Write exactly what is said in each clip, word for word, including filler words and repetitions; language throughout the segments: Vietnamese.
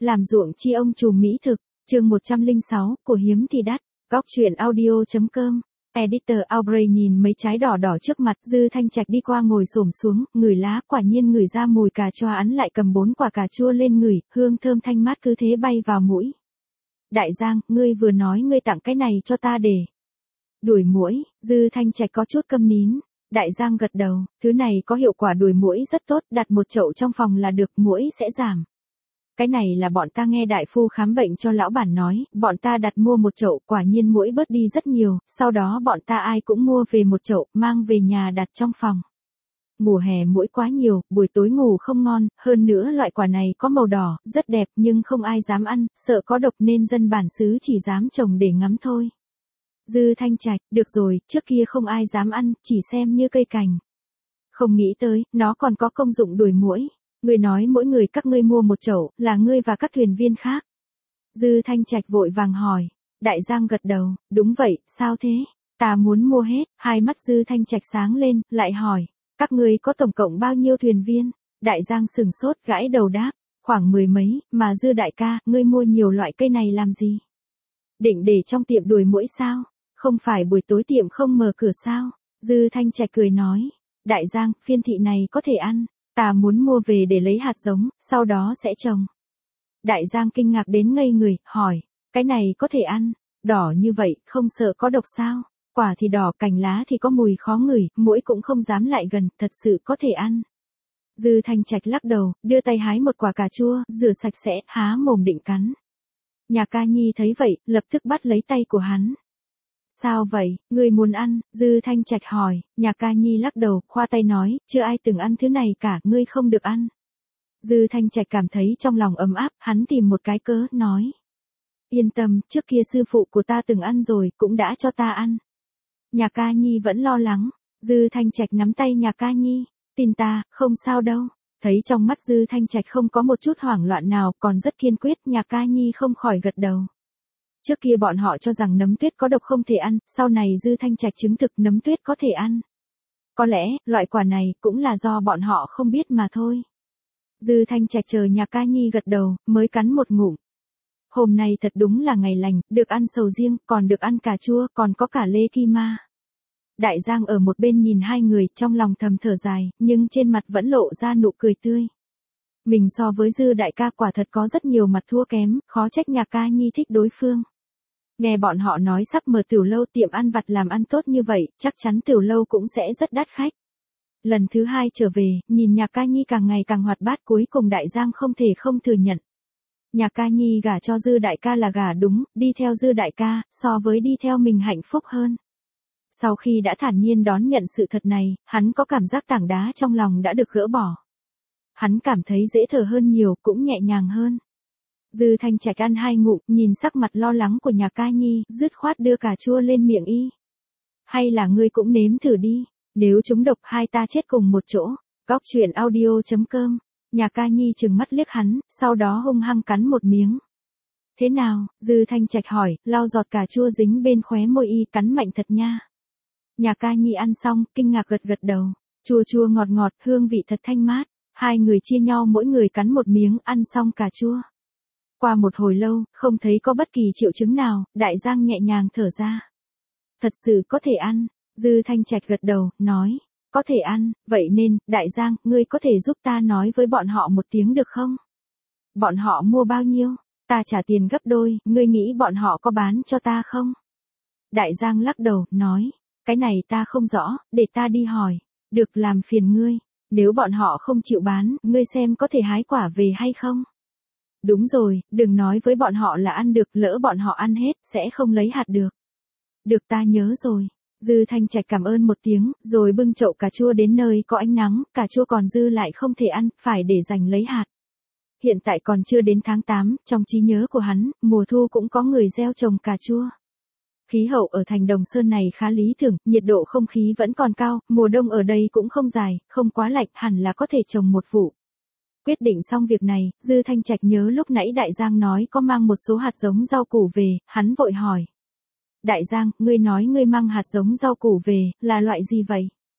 Làm ruộng chi ông trùm mỹ thực, chương một trăm lẻ sáu, của hiếm thì đắt, góc truyện audio chấm com. Editor Aubrey nhìn mấy trái đỏ đỏ trước mặt, Dư Thanh Trạch đi qua ngồi xổm xuống, ngửi lá, quả nhiên ngửi ra mùi cà choa, hắn lại cầm bốn quả cà chua lên ngửi, hương thơm thanh mát cứ thế bay vào mũi. Đại Giang, ngươi vừa nói ngươi tặng cái này cho ta để đuổi muỗi. Dư Thanh Trạch có chút câm nín. Đại Giang gật đầu, thứ này có hiệu quả đuổi muỗi rất tốt, đặt một chậu trong phòng là được, muỗi sẽ giảm. Cái này là bọn ta nghe đại phu khám bệnh cho lão bản nói, bọn ta đặt mua một chậu, quả nhiên muỗi bớt đi rất nhiều, sau đó bọn ta ai cũng mua về một chậu, mang về nhà đặt trong phòng. Mùa hè muỗi quá nhiều, buổi tối ngủ không ngon, hơn nữa loại quả này có màu đỏ, rất đẹp nhưng không ai dám ăn, sợ có độc nên dân bản xứ chỉ dám trồng để ngắm thôi. Dư Thanh Trạch, được rồi, trước kia không ai dám ăn, chỉ xem như cây cảnh. Không nghĩ tới, nó còn có công dụng đuổi muỗi. Ngươi nói mỗi người các ngươi mua một chậu, là ngươi và các thuyền viên khác. Dư Thanh Trạch vội vàng hỏi. Đại Giang gật đầu, đúng vậy, sao thế? Ta muốn mua hết. Hai mắt Dư Thanh Trạch sáng lên, lại hỏi. Các ngươi có tổng cộng bao nhiêu thuyền viên? Đại Giang sừng sốt gãi đầu đáp. Khoảng mười mấy, mà Dư đại ca, ngươi mua nhiều loại cây này làm gì? Định để trong tiệm đuổi muỗi sao? Không phải buổi tối tiệm không mở cửa sao? Dư Thanh Trạch cười nói. Đại Giang, phiên thị này có thể ăn. Ta muốn mua về để lấy hạt giống, sau đó sẽ trồng. Đại Giang kinh ngạc đến ngây người, hỏi, cái này có thể ăn, đỏ như vậy, không sợ có độc sao? Quả thì đỏ, cành lá thì có mùi khó ngửi, muỗi cũng không dám lại gần, thật sự có thể ăn. Dư Thanh Trạch lắc đầu, đưa tay hái một quả cà chua, rửa sạch sẽ, há mồm định cắn. Nhà Ca Nhi thấy vậy, lập tức bắt lấy tay của hắn. Sao vậy, ngươi muốn ăn? Dư Thanh Trạch hỏi. Nhà Ca Nhi lắc đầu, khoa tay nói, chưa ai từng ăn thứ này cả, ngươi không được ăn. Dư Thanh Trạch cảm thấy trong lòng ấm áp, hắn tìm một cái cớ, nói. Yên tâm, trước kia sư phụ của ta từng ăn rồi, cũng đã cho ta ăn. Nhà Ca Nhi vẫn lo lắng. Dư Thanh Trạch nắm tay Nhà Ca Nhi. Tin ta, không sao đâu. Thấy trong mắt Dư Thanh Trạch không có một chút hoảng loạn nào, còn rất kiên quyết, Nhà Ca Nhi không khỏi gật đầu. Trước kia bọn họ cho rằng nấm tuyết có độc không thể ăn, sau này Dư Thanh Trạch chứng thực nấm tuyết có thể ăn. Có lẽ, loại quả này cũng là do bọn họ không biết mà thôi. Dư Thanh Trạch chờ Nhà Ca Nhi gật đầu, mới cắn một ngụm. Hôm nay thật đúng là ngày lành, được ăn sầu riêng, còn được ăn cà chua, còn có cả lê kim ma. Đại Giang ở một bên nhìn hai người, trong lòng thầm thở dài, nhưng trên mặt vẫn lộ ra nụ cười tươi. Mình so với Dư đại ca quả thật có rất nhiều mặt thua kém, khó trách Nhà Ca Nhi thích đối phương. Nghe bọn họ nói sắp mở tiểu lâu, tiệm ăn vặt làm ăn tốt như vậy, chắc chắn tiểu lâu cũng sẽ rất đắt khách. Lần thứ hai trở về, nhìn Nhà Ca Nhi càng ngày càng hoạt bát, cuối cùng Đại Giang không thể không thừa nhận. Nhà Ca Nhi gả cho Dư đại ca là gả đúng, đi theo Dư đại ca, so với đi theo mình hạnh phúc hơn. Sau khi đã thản nhiên đón nhận sự thật này, hắn có cảm giác tảng đá trong lòng đã được gỡ bỏ. Hắn cảm thấy dễ thở hơn nhiều, cũng nhẹ nhàng hơn. Dư Thanh Trạch ăn hai ngụm, nhìn sắc mặt lo lắng của Nhà Ca Nhi, dứt khoát đưa cà chua lên miệng y. Hay là ngươi cũng nếm thử đi, nếu chúng độc hai ta chết cùng một chỗ. Góc truyện audio chấm com. Nhà Ca Nhi trừng mắt liếc hắn, sau đó hung hăng cắn một miếng. Thế nào? Dư Thanh Trạch hỏi, lau giọt cà chua dính bên khóe môi y, cắn mạnh thật nha. Nhà Ca Nhi ăn xong, kinh ngạc gật gật đầu. Chua chua ngọt ngọt, hương vị thật thanh mát. Hai người chia nhau mỗi người cắn một miếng, ăn xong cà chua. Qua một hồi lâu, không thấy có bất kỳ triệu chứng nào, Đại Giang nhẹ nhàng thở ra. Thật sự có thể ăn. Dư Thanh Trạch gật đầu, nói. Có thể ăn, vậy nên, Đại Giang, ngươi có thể giúp ta nói với bọn họ một tiếng được không? Bọn họ mua bao nhiêu? Ta trả tiền gấp đôi, ngươi nghĩ bọn họ có bán cho ta không? Đại Giang lắc đầu, nói. Cái này ta không rõ, để ta đi hỏi. Được, làm phiền ngươi. Nếu bọn họ không chịu bán, ngươi xem có thể hái quả về hay không? Đúng rồi, đừng nói với bọn họ là ăn được, lỡ bọn họ ăn hết, sẽ không lấy hạt được. Được, ta nhớ rồi. Dư Thanh Trạch cảm ơn một tiếng, rồi bưng chậu cà chua đến nơi có ánh nắng, cà chua còn dư lại không thể ăn, phải để dành lấy hạt. Hiện tại còn chưa đến tháng tám, trong trí nhớ của hắn, mùa thu cũng có người gieo trồng cà chua. Khí hậu ở thành Đồng Sơn này khá lý tưởng, nhiệt độ không khí vẫn còn cao, mùa đông ở đây cũng không dài, không quá lạnh, hẳn là có thể trồng một vụ. Quyết định xong việc này, Dư Thanh Trạch nhớ lúc nãy Đại Giang nói có mang một số hạt giống rau củ về, hắn vội hỏi. Đại Giang, ngươi nói ngươi mang hạt giống rau củ về, là loại gì vậy?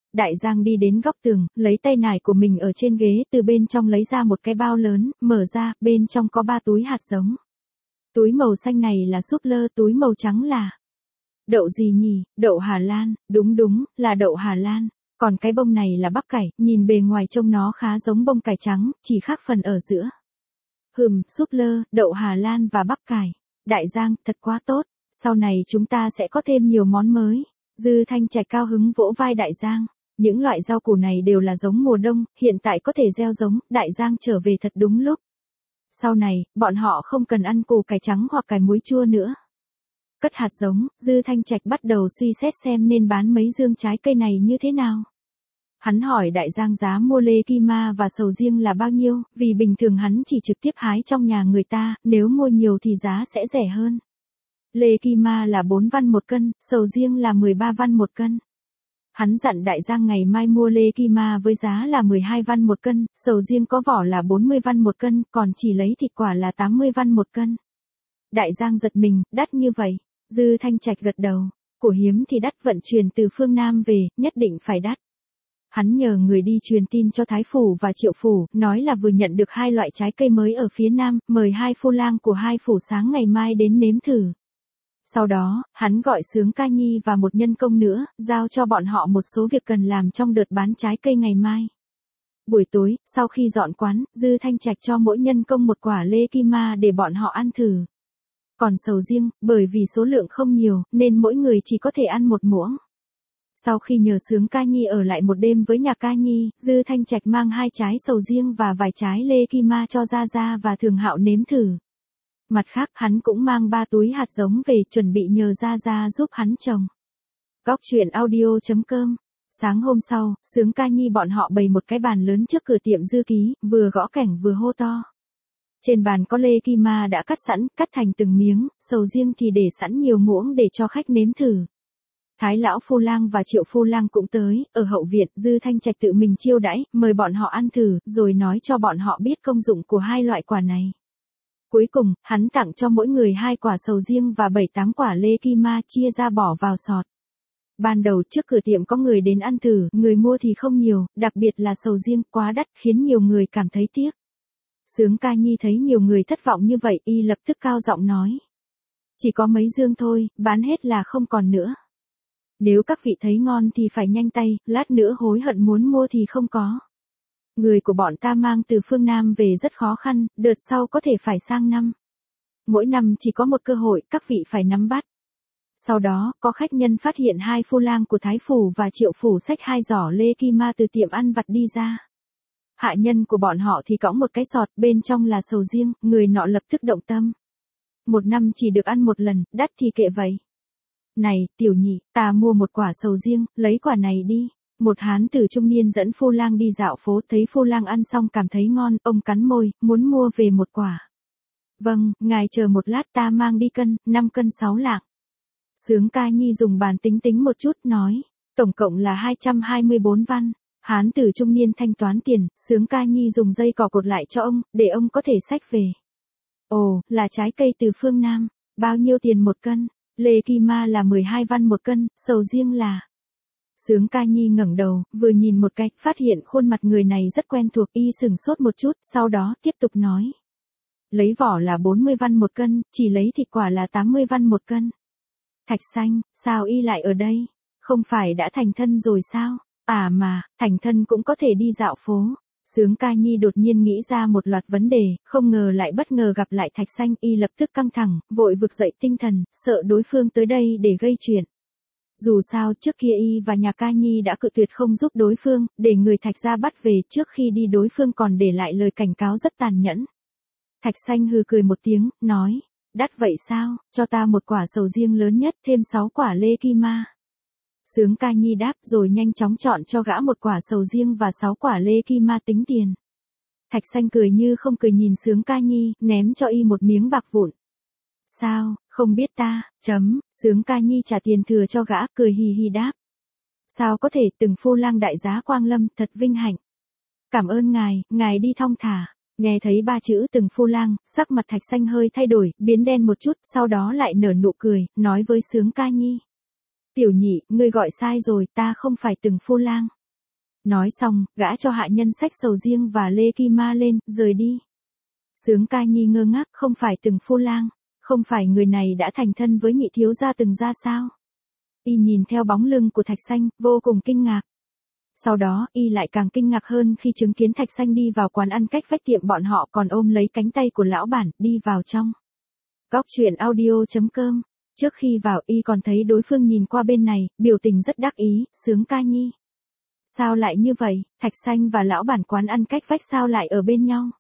Đại Giang đi đến góc tường, lấy tay nải của mình ở trên ghế từ bên trong lấy ra một cái bao lớn, mở ra, bên trong có ba túi hạt giống. Túi màu xanh này là súp lơ, túi màu trắng là đậu gì nhỉ, đậu Hà Lan, đúng đúng, là đậu Hà Lan. Còn cái bông này là bắp cải, nhìn bề ngoài trông nó khá giống bông cải trắng, chỉ khác phần ở giữa. Hừm, súp lơ, đậu Hà Lan và bắp cải. Đại Giang, thật quá tốt, sau này chúng ta sẽ có thêm nhiều món mới. Dư Thanh Trạch cao hứng vỗ vai Đại Giang. Những loại rau củ này đều là giống mùa đông, hiện tại có thể gieo giống, Đại Giang trở về thật đúng lúc. Sau này, bọn họ không cần ăn củ cải trắng hoặc cải muối chua nữa. Cất hạt giống, Dư Thanh Trạch bắt đầu suy xét xem nên bán mấy dương trái cây này như thế nào. Hắn hỏi Đại Giang giá mua lê kima và sầu riêng là bao nhiêu, vì bình thường hắn chỉ trực tiếp hái trong nhà người ta, nếu mua nhiều thì giá sẽ rẻ hơn. Lê kima là bốn văn một cân, sầu riêng là mười ba văn một cân. Hắn dặn Đại Giang ngày mai mua lê kima với giá là mười hai văn một cân, sầu riêng có vỏ là bốn mươi văn một cân, còn chỉ lấy thịt quả là tám mươi văn một cân. Đại Giang giật mình, đắt như vậy. Dư Thanh Trạch gật đầu, của hiếm thì đắt, vận chuyển từ phương Nam về, nhất định phải đắt. Hắn nhờ người đi truyền tin cho Thái Phủ và Triệu Phủ, nói là vừa nhận được hai loại trái cây mới ở phía Nam, mời hai phu lang của hai phủ sáng ngày mai đến nếm thử. Sau đó, hắn gọi Sướng Ca Nhi và một nhân công nữa, giao cho bọn họ một số việc cần làm trong đợt bán trái cây ngày mai. Buổi tối, sau khi dọn quán, Dư Thanh Trạch cho mỗi nhân công một quả lê kima để bọn họ ăn thử. Còn sầu riêng, bởi vì số lượng không nhiều, nên mỗi người chỉ có thể ăn một muỗng. Sau khi nhờ Sướng Ca Nhi ở lại một đêm với nhà Ca Nhi, Dư Thanh Trạch mang hai trái sầu riêng và vài trái lê kima cho Gia Gia và Thường Hạo nếm thử. Mặt khác, hắn cũng mang ba túi hạt giống về, chuẩn bị nhờ Gia Gia giúp hắn trồng. Góc truyện audio chấm com. Sáng hôm sau, Sướng Ca Nhi bọn họ bày một cái bàn lớn trước cửa tiệm Dư Ký, vừa gõ cảnh vừa hô to. Trên bàn có lê kima đã cắt sẵn, cắt thành từng miếng, sầu riêng thì để sẵn nhiều muỗng để cho khách nếm thử. Thái lão Phu Lang và Triệu Phu Lang cũng tới, ở hậu viện, Dư Thanh Trạch tự mình chiêu đãi, mời bọn họ ăn thử, rồi nói cho bọn họ biết công dụng của hai loại quả này. Cuối cùng, hắn tặng cho mỗi người hai quả sầu riêng và bảy tám quả lê kima chia ra bỏ vào sọt. Ban đầu trước cửa tiệm có người đến ăn thử, người mua thì không nhiều, đặc biệt là sầu riêng quá đắt khiến nhiều người cảm thấy tiếc. Sướng Ca Nhi thấy nhiều người thất vọng như vậy, y lập tức cao giọng nói. Chỉ có mấy dương thôi, bán hết là không còn nữa. Nếu các vị thấy ngon thì phải nhanh tay, lát nữa hối hận muốn mua thì không có. Người của bọn ta mang từ phương Nam về rất khó khăn, đợt sau có thể phải sang năm. Mỗi năm chỉ có một cơ hội, các vị phải nắm bắt. Sau đó, có khách nhân phát hiện hai phu lang của Thái Phủ và Triệu Phủ xách hai giỏ lê kima từ tiệm ăn vặt đi ra. Hạ nhân của bọn họ thì cõng một cái sọt, bên trong là sầu riêng, người nọ lập tức động tâm. Một năm chỉ được ăn một lần, đắt thì kệ vậy. Này, tiểu nhị, ta mua một quả sầu riêng, lấy quả này đi. Một hán tử trung niên dẫn phu lang đi dạo phố, thấy phu lang ăn xong cảm thấy ngon, ông cắn môi, muốn mua về một quả. Vâng, ngài chờ một lát ta mang đi cân, năm cân sáu lạng. Sướng Ca Nhi dùng bàn tính tính một chút, nói, tổng cộng là hai trăm hai mươi bốn văn. Hán tử trung niên thanh toán tiền, Sướng Ca Nhi dùng dây cỏ cột lại cho ông, để ông có thể xách về. Ồ, là trái cây từ phương Nam, bao nhiêu tiền một cân? Lê kima là mười hai văn một cân, sầu riêng là... Sướng Ca Nhi ngẩng đầu, vừa nhìn một cái, phát hiện khuôn mặt người này rất quen thuộc, y sừng sốt một chút, sau đó tiếp tục nói. Lấy vỏ là bốn mươi văn một cân, chỉ lấy thịt quả là tám mươi văn một cân. Thạch Xanh, sao y lại ở đây? Không phải đã thành thân rồi sao? À mà, thành thân cũng có thể đi dạo phố. Sướng Ca Nhi đột nhiên nghĩ ra một loạt vấn đề, không ngờ lại bất ngờ gặp lại Thạch Xanh, y lập tức căng thẳng, vội vực dậy tinh thần, sợ đối phương tới đây để gây chuyện. Dù sao trước kia y và nhà Ca Nhi đã cự tuyệt không giúp đối phương, để người Thạch gia bắt về, trước khi đi đối phương còn để lại lời cảnh cáo rất tàn nhẫn. Thạch Xanh hừ cười một tiếng, nói, đắt vậy sao, cho ta một quả sầu riêng lớn nhất, thêm sáu quả lê kima. Sướng Ca Nhi đáp rồi nhanh chóng chọn cho gã một quả sầu riêng và sáu quả lê kima tính tiền. Thạch Xanh cười như không cười nhìn Sướng Ca Nhi, ném cho y một miếng bạc vụn. Sao, không biết ta, chấm, Sướng Ca Nhi trả tiền thừa cho gã, cười hì hì đáp. Sao có thể, từng phu lang đại giá quang lâm, thật vinh hạnh. Cảm ơn ngài, ngài đi thong thả. Nghe thấy ba chữ từng phu lang, sắc mặt Thạch Xanh hơi thay đổi, biến đen một chút, sau đó lại nở nụ cười, nói với Sướng Ca Nhi. Tiểu nhị, ngươi gọi sai rồi, ta không phải từng phu lang. Nói xong, gã cho hạ nhân xách sầu riêng và lê kim ma lên, rời đi. Sướng Ca Nhi ngơ ngác, không phải từng phu lang, không phải người này đã thành thân với nhị thiếu gia từng ra sao? Y nhìn theo bóng lưng của Thạch Sanh, vô cùng kinh ngạc. Sau đó, y lại càng kinh ngạc hơn khi chứng kiến Thạch Sanh đi vào quán ăn cách vách tiệm bọn họ còn ôm lấy cánh tay của lão bản, đi vào trong. Góc truyện audio chấm com. Trước khi vào y còn thấy đối phương nhìn qua bên này, biểu tình rất đắc ý, Sướng Ca Nhi. Sao lại như vậy, Thạch Sanh và lão bản quán ăn cách vách sao lại ở bên nhau?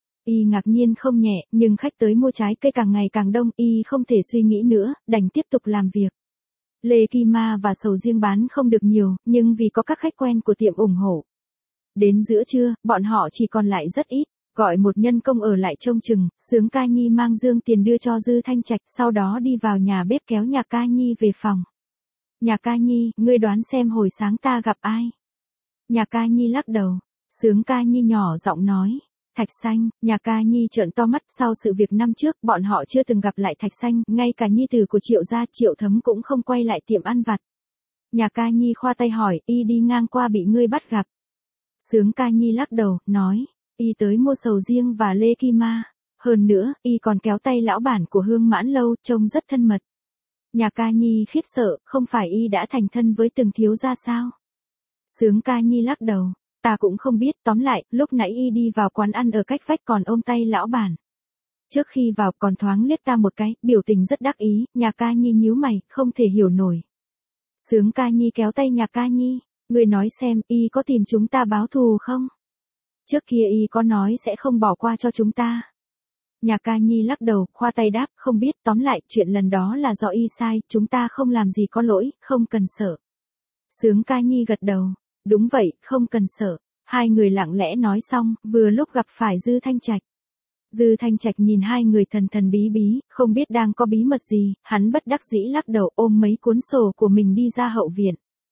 Y ngạc nhiên không nhẹ, nhưng khách tới mua trái cây càng ngày càng đông, y không thể suy nghĩ nữa, đành tiếp tục làm việc. Lê Kim Ma và sầu riêng bán không được nhiều, nhưng vì có các khách quen của tiệm ủng hộ. Đến giữa trưa, bọn họ chỉ còn lại rất ít, gọi một nhân công ở lại trông chừng, Sướng Ca Nhi mang dương tiền đưa cho Dư Thanh Trạch, sau đó đi vào nhà bếp kéo nhà Ca Nhi về phòng. Nhà Ca Nhi, ngươi đoán xem hồi sáng ta gặp ai? Nhà Ca Nhi lắc đầu, Sướng Ca Nhi nhỏ giọng nói. Thạch Sanh, nhà Ca Nhi trợn to mắt, sau sự việc năm trước, bọn họ chưa từng gặp lại Thạch Sanh, ngay cả nhi tử của Triệu gia, Triệu Thấm cũng không quay lại tiệm ăn vặt. Nhà Ca Nhi khoa tay hỏi, y đi ngang qua bị ngươi bắt gặp. Sướng Ca Nhi lắc đầu, nói, y tới mua sầu riêng và lê kim ma, hơn nữa, y còn kéo tay lão bản của Hương Mãn Lâu, trông rất thân mật. Nhà Ca Nhi khiếp sợ, không phải y đã thành thân với từng thiếu gia sao? Sướng Ca Nhi lắc đầu. Ta cũng không biết, tóm lại, lúc nãy y đi vào quán ăn ở cách vách còn ôm tay lão bản. Trước khi vào còn thoáng liếc ta một cái, biểu tình rất đắc ý, nhà Ca Nhi nhíu mày, không thể hiểu nổi. Sướng Ca Nhi kéo tay nhà Ca Nhi, người nói xem, y có tìm chúng ta báo thù không? Trước kia y có nói sẽ không bỏ qua cho chúng ta. Nhà Ca Nhi lắc đầu, khoa tay đáp, không biết, tóm lại, chuyện lần đó là do y sai, chúng ta không làm gì có lỗi, không cần sợ. Sướng Ca Nhi gật đầu. Đúng vậy, không cần sợ. Hai người lặng lẽ nói xong, vừa lúc gặp phải Dư Thanh Trạch. Dư Thanh Trạch nhìn hai người thần thần bí bí, không biết đang có bí mật gì, hắn bất đắc dĩ lắc đầu ôm mấy cuốn sổ của mình đi ra hậu viện.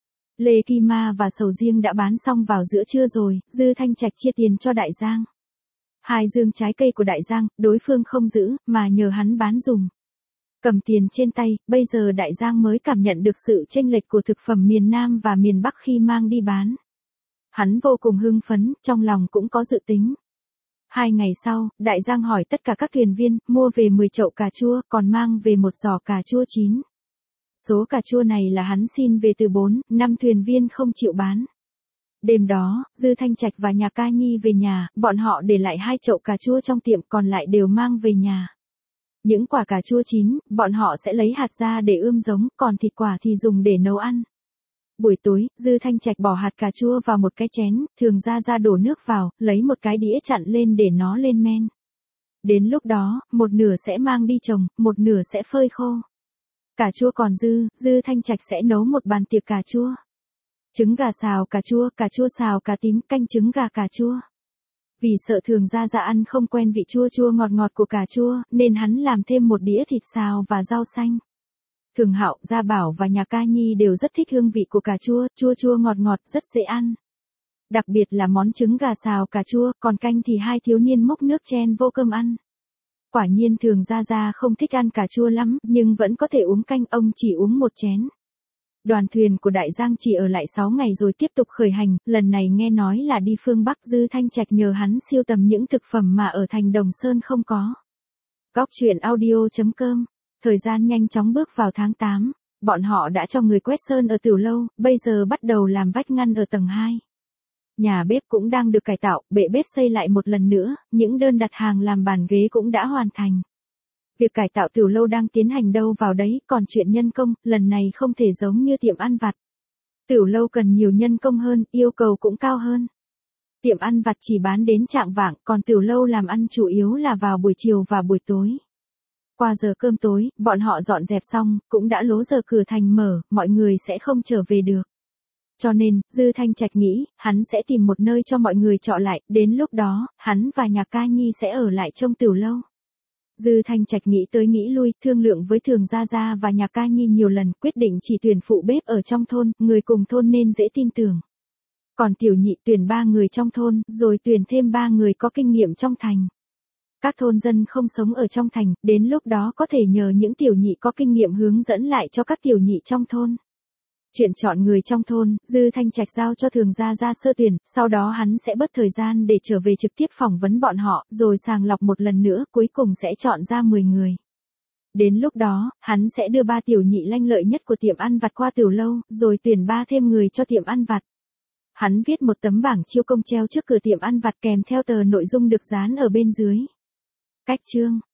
Lê Kim Ma và sầu riêng đã bán xong vào giữa trưa rồi, Dư Thanh Trạch chia tiền cho Đại Giang. Hai dương trái cây của Đại Giang, đối phương không giữ, mà nhờ hắn bán dùng. Cầm tiền trên tay, bây giờ Đại Giang mới cảm nhận được sự chênh lệch của thực phẩm miền Nam và miền Bắc khi mang đi bán. Hắn vô cùng hưng phấn, trong lòng cũng có dự tính. Hai ngày sau, Đại Giang hỏi tất cả các thuyền viên, mua về mười chậu cà chua, còn mang về một giỏ cà chua chín. Số cà chua này là hắn xin về từ bốn, năm thuyền viên không chịu bán. Đêm đó, Dư Thanh Trạch và nhà Ca Nhi về nhà, bọn họ để lại hai chậu cà chua trong tiệm còn lại đều mang về nhà. Những quả cà chua chín, bọn họ sẽ lấy hạt ra để ươm giống, còn thịt quả thì dùng để nấu ăn. Buổi tối, Dư Thanh Trạch bỏ hạt cà chua vào một cái chén, thường ra ra đổ nước vào, lấy một cái đĩa chặn lên để nó lên men. Đến lúc đó, một nửa sẽ mang đi trồng, một nửa sẽ phơi khô. Cà chua còn dư, Dư Thanh Trạch sẽ nấu một bàn tiệc cà chua. Trứng gà xào cà chua, cà chua xào cà tím, canh trứng gà cà chua. Vì sợ thường ra ra ăn không quen vị chua chua ngọt ngọt của cà chua, nên hắn làm thêm một đĩa thịt xào và rau xanh. Thường Hạo, Gia Bảo và nhà Ca Nhi đều rất thích hương vị của cà chua, chua chua ngọt ngọt, rất dễ ăn. Đặc biệt là món trứng gà xào cà chua, còn canh thì hai thiếu niên múc nước chen vô cơm ăn. Quả nhiên thường ra ra không thích ăn cà chua lắm, nhưng vẫn có thể uống canh, ông chỉ uống một chén. Đoàn thuyền của Đại Giang chỉ ở lại sáu ngày rồi tiếp tục khởi hành, lần này nghe nói là đi phương Bắc. Dư Thanh Trạch nhờ hắn siêu tầm những thực phẩm mà ở thành Đồng Sơn không có. Góc truyện audio chấm com. Thời gian nhanh chóng bước vào tháng tám, bọn họ đã cho người quét sơn ở Tiểu Lâu, bây giờ bắt đầu làm vách ngăn ở tầng hai. Nhà bếp cũng đang được cải tạo, bệ bếp xây lại một lần nữa, những đơn đặt hàng làm bàn ghế cũng đã hoàn thành. Việc cải tạo Tiểu Lâu đang tiến hành đâu vào đấy, còn chuyện nhân công, lần này không thể giống như tiệm ăn vặt. Tiểu Lâu cần nhiều nhân công hơn, yêu cầu cũng cao hơn. Tiệm ăn vặt chỉ bán đến chạng vạng, còn Tiểu Lâu làm ăn chủ yếu là vào buổi chiều và buổi tối. Qua giờ cơm tối, bọn họ dọn dẹp xong, cũng đã lố giờ cửa thành mở, mọi người sẽ không trở về được. Cho nên, Dư Thanh Trạch nghĩ, hắn sẽ tìm một nơi cho mọi người trọ lại, đến lúc đó, hắn và nhà Ca Nhi sẽ ở lại trong Tiểu Lâu. Dư Thanh Trạch nghĩ tới nghĩ lui, thương lượng với Thường Gia Gia và nhà Ca Nhi nhiều lần, quyết định chỉ tuyển phụ bếp ở trong thôn, người cùng thôn nên dễ tin tưởng. Còn tiểu nhị tuyển ba người trong thôn, rồi tuyển thêm ba người có kinh nghiệm trong thành. Các thôn dân không sống ở trong thành, đến lúc đó có thể nhờ những tiểu nhị có kinh nghiệm hướng dẫn lại cho các tiểu nhị trong thôn. Chuyện chọn người trong thôn, Dư Thanh Trạch giao cho Thường gia ra sơ tuyển, sau đó hắn sẽ bớt thời gian để trở về trực tiếp phỏng vấn bọn họ, rồi sàng lọc một lần nữa, cuối cùng sẽ chọn ra mười người. Đến lúc đó, hắn sẽ đưa ba tiểu nhị lanh lợi nhất của tiệm ăn vặt qua tiểu lâu, rồi tuyển ba thêm người cho tiệm ăn vặt. Hắn viết một tấm bảng chiêu công treo trước cửa tiệm ăn vặt kèm theo tờ nội dung được dán ở bên dưới. Cách chương